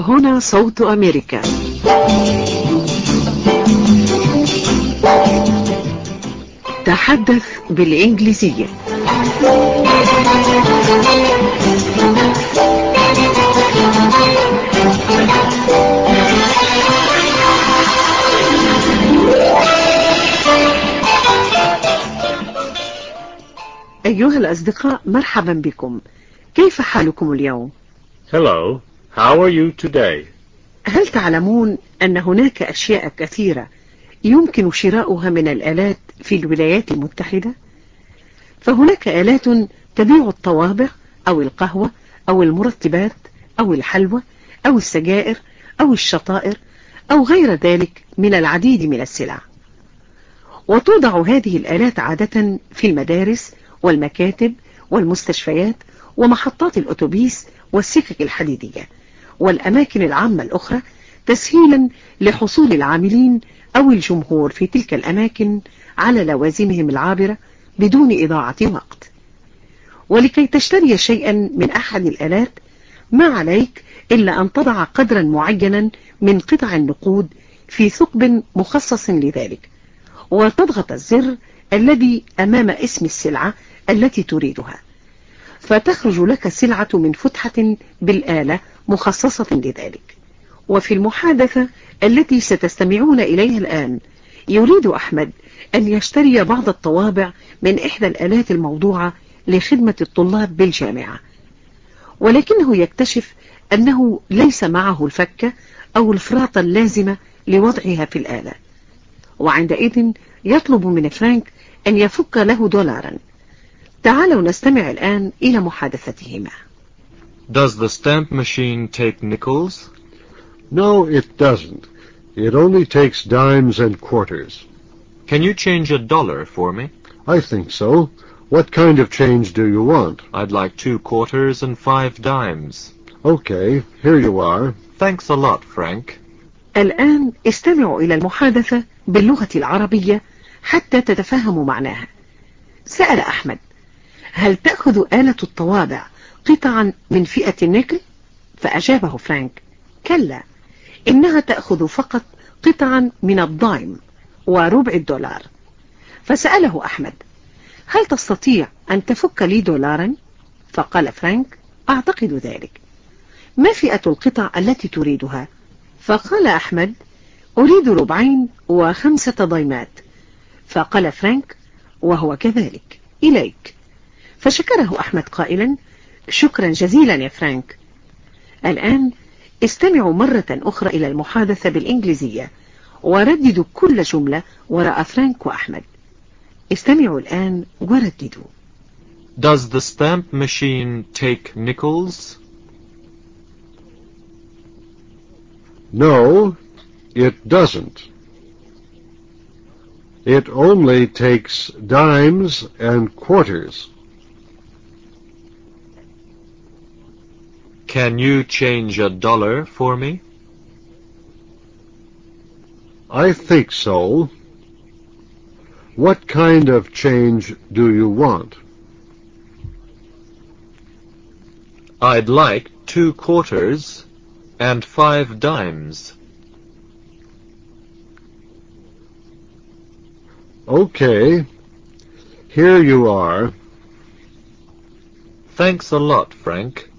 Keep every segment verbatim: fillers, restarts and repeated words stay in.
وهنا صوت أمريكا. تحدث بالإنجليزية. أيها الأصدقاء، مرحبا بكم. كيف حالكم اليوم؟ Hello, how are you today? هل تعلمون أن هناك أشياء كثيرة يمكن شراؤها من الآلات في الولايات المتحدة؟ فهناك آلات تبيع الطوابع أو القهوة أو المرطبات أو الحلوى أو السجائر أو الشطائر أو غير ذلك من العديد من السلع. وتوضع هذه الآلات عادة في المدارس والمكاتب والمستشفيات ومحطات الأتوبيس والسكك الحديدية والأماكن العامة الأخرى، تسهيلا لحصول العاملين أو الجمهور في تلك الأماكن على لوازمهم العابرة بدون إضاعة وقت. ولكي تشتري شيئا من أحد الآلات ما عليك إلا أن تضع قدرا معينا من قطع النقود في ثقب مخصص لذلك، وتضغط الزر الذي أمام اسم السلعة التي تريدها، فتخرج لك السلعة من فتحة بالآلة مخصصة لذلك. وفي المحادثة التي ستستمعون إليها الآن، يريد أحمد أن يشتري بعض الطوابع من إحدى الآلات الموضوعة لخدمة الطلاب بالجامعة، ولكنه يكتشف أنه ليس معه الفكة أو الفراطة اللازمة لوضعها في الآلة، وعندئذ يطلب من فرانك أن يفك له دولارا. تعالوا نستمع الآن إلى محادثتهما. Does the stamp machine take nickels? No, it doesn't. It only takes dimes and quarters. Can you change a dollar for me? I think so. What kind of change do you want? I'd like two quarters and five dimes. Okay, here you are. Thanks a lot, Frank. الآن استمعوا إلى المحادثة باللغة العربية حتى تتفهموا معناها. سأل أحمد: هل تأخذ آلة الطوابع قطعا من فئة النيكل؟ فأجابه فرانك: كلا، إنها تأخذ فقط قطعا من الدايم وربع الدولار. فسأله أحمد: هل تستطيع أن تفك لي دولارا؟ فقال فرانك: أعتقد ذلك. ما فئة القطع التي تريدها؟ فقال أحمد: أريد ربعين وخمسة ضيمات. فقال فرانك: وهو كذلك، إليك. فشكره أحمد قائلا: شكرا جزيلا يا فرانك. الآن استمعوا مرة أخرى إلى المحادثة بالإنجليزية ورددوا كل جملة وراء فرانك وأحمد. استمعوا الآن ورددوا. Does the stamp machine take nickels? No, it doesn't. It only takes dimes and quarters. Can you change a dollar for me? I think so. What kind of change do you want? I'd like two quarters and five dimes. Okay, here you are. Thanks a lot, Frank.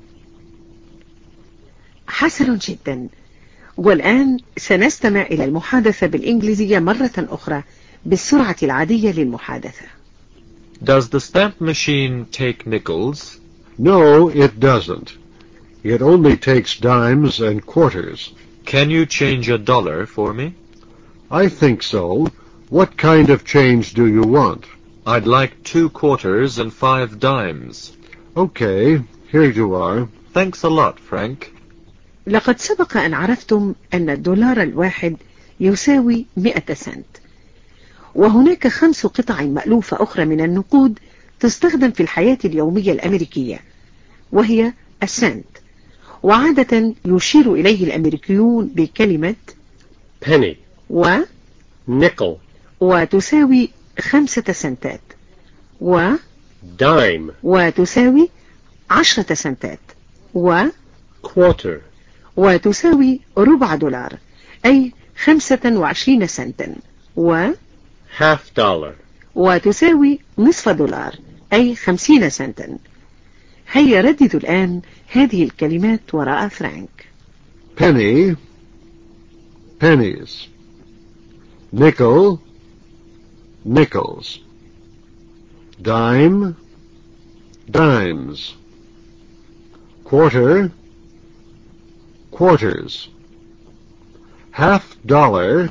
حسن جدا. والآن سنستمع إلى المحادثة بالإنجليزية مرة أخرى بالسرعة العادية للمحادثة. Does the stamp machine take nickels? No, it doesn't. It only takes dimes and quarters. Can you change a dollar for me? I think so. What kind of change do you want? I'd like two quarters and five dimes. Okay, here you are. Thanks a lot, Frank. لقد سبق أن عرفتم أن الدولار الواحد يساوي مئة سنت، وهناك خمس قطع مألوفة أخرى من النقود تستخدم في الحياة اليومية الأمريكية، وهي السنت، وعادة يشير إليه الأمريكيون بكلمة penny و nickel وتساوي خمسة سنتات، و dime وتساوي عشرة سنتات، و quarter وتساوي ربع دولار أي خمسة وعشرين سنتا، و half dollar, وتساوي نصف دولار أي خمسين سنتا. هيا رددوا الآن هذه الكلمات وراء فرانك. penny, pennies. Nickel, nickels. Dime, dimes. Quarter, quarters. Half dollar,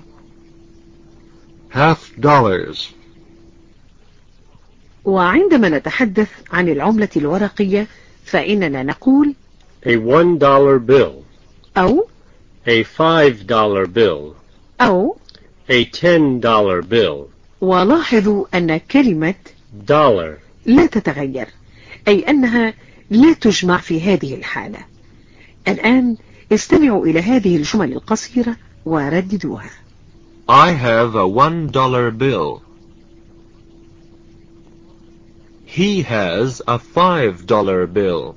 half dollars. وعندما نتحدث عن العملة الورقية فإننا نقول a one dollar bill, أو a five dollar bill, أو. a ten dollar bill. ولاحظوا أن كلمة dollar, لا تتغير، أي أنها لا تجمع في هذه الحالة. الآن استمعوا إلى هذه الجمل القصيرة ورددوها. I have a one dollar bill. He has a five dollar bill.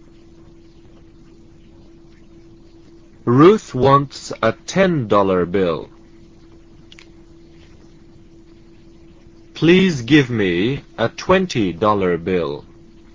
Ruth wants a ten dollar bill. Please give me a twenty dollar bill.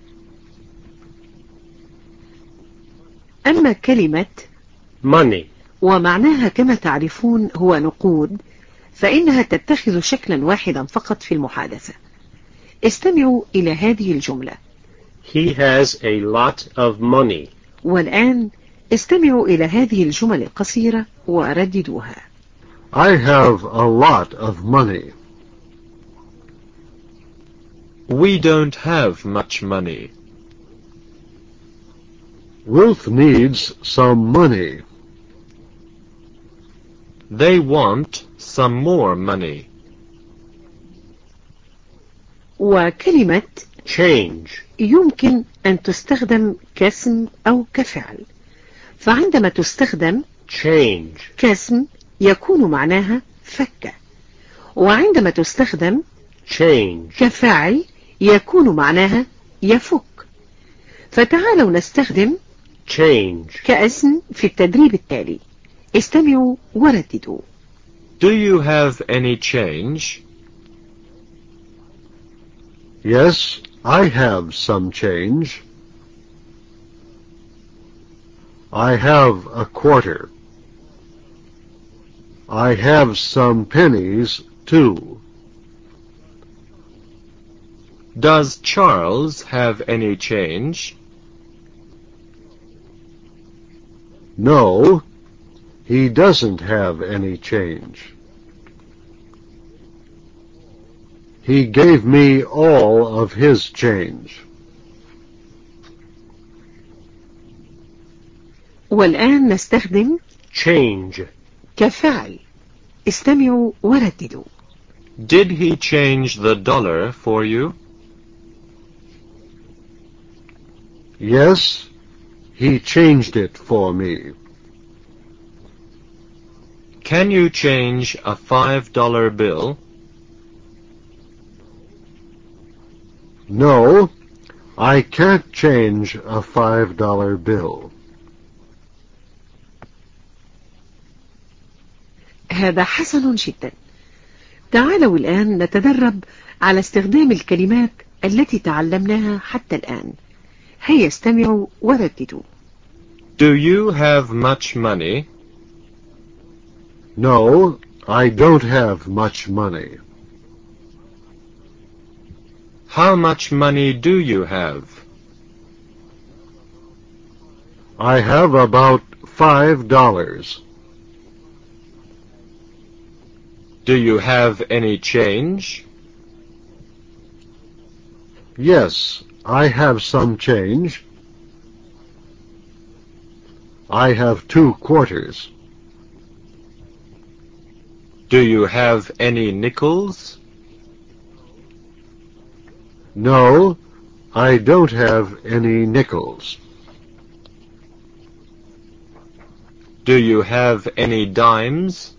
أما كلمة money, ومعناها كما تعرفون هو نقود، فإنها تتخذ شكلا واحدا فقط في المحادثة. استمعوا إلى هذه الجملة. he has a lot of money. والآن استمعوا إلى هذه الجمل القصيرة ورددوها. I have a lot of money. We don't have much money. Ruth needs some money. They want some more money. وكلمة change, يمكن أن تستخدم كاسم أو كفعل، فعندما تستخدم change, كاسم يكون معناها فك، وعندما تستخدم change, كفاعل يكون معناها يفك. فتعالوا نستخدم change. كاسم في التدريب التالي. استمعوا ورددوا. Do you have any change? Yes, I have some change. I have a quarter. I have some pennies, too. Does Charles have any change? No, he doesn't have any change. He gave me all of his change. والآن نستخدم change, كفعل. استمعوا ورددوا. Did he change the dollar for you? Yes, he changed it for me. Can you change a five dollar bill? No, I can't change a five dollar bill. هذا حسن جدا. تعالوا الآن نتدرب على استخدام الكلمات التي تعلمناها حتى الآن. هيا استمعوا ورددوا. Do you have much money? No, I don't have much money. How much money do you have? I have about five dollars. Do you have any change? Yes, I have some change. I have two quarters. Do you have any nickels? No, I don't have any nickels. Do you have any dimes?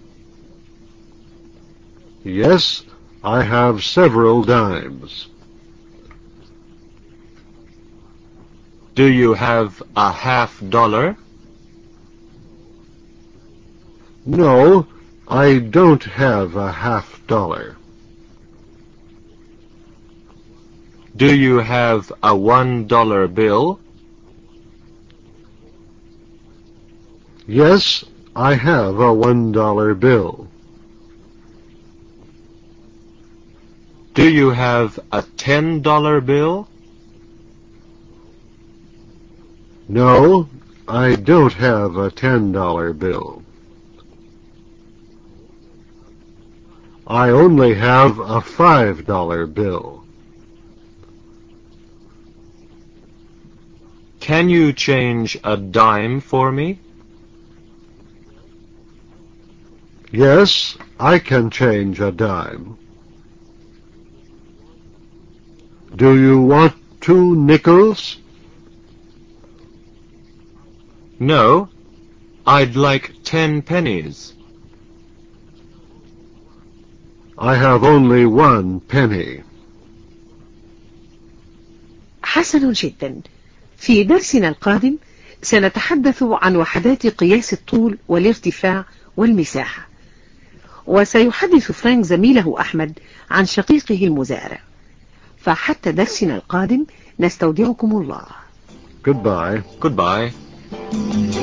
Yes, I have several dimes. Do you have a half dollar? No, I don't have a half dollar. Do you have a one dollar bill? Yes, I have a one dollar bill. Do you have a ten dollar bill? No, I don't have a ten dollar bill. I only have a five dollar bill. Can you change a dime for me? Yes, I can change a dime. Do you want two nickels? No, I'd like ten pennies. I have only one penny. حسن جدا. في درسنا القادم سنتحدث عن وحدات قياس الطول والارتفاع والمساحة، وسيحدث فرانك زميله أحمد عن شقيقه المزارع. فحتى درسنا القادم نستودعكم الله. Goodbye. Goodbye.